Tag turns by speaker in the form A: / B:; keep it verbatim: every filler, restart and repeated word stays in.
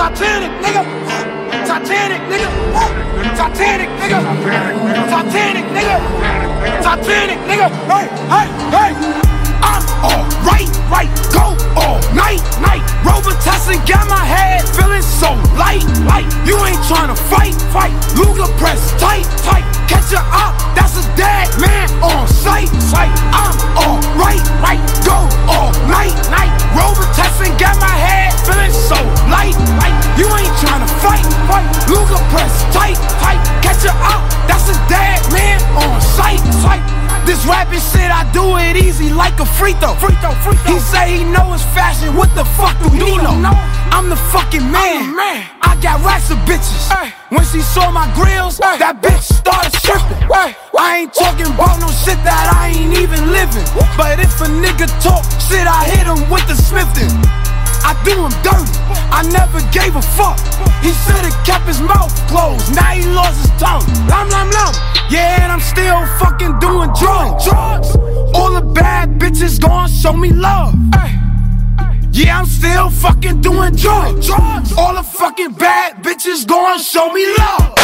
A: Titanic, nigga. Titanic, nigga. Titanic, nigga. Titanic, nigga. Titanic, nigga. Hey, hey, hey. I'm alright, right, go all night, night. Robitussin got my head feeling so light, light. You ain't tryna fight, fight. Luger press tight, tight. Catch her up, that's a dead man on sight, sight. I'm alright, right, go all night, night. Robitussin got my head feeling so light, light. You ain't tryna fight, fight. Luger press tight, tight. Catch her up, that's a dead man on sight, sight. This rapping shit, I do it easy like a free throw. Free throw, free throw. He say he know his fashion, what the fuck do he know? I'm the fucking man. man. I got racks of bitches. Ay. When she saw my grills, ay, that bitch started tripping. Ay. I ain't talking about no shit that I ain't even living. But if a nigga talk shit, I hit him with the Smithton. I do him dirty, I never gave a fuck. He should've kept his mouth closed, now he lost his tongue. Lum, lum, lum. Yeah, and I'm still fucking doing drugs. drugs. All the bad bitches gon' show me love. Ay. Yeah, I'm still fucking doing drugs. drugs. All the fucking bad bitches gon' show me love.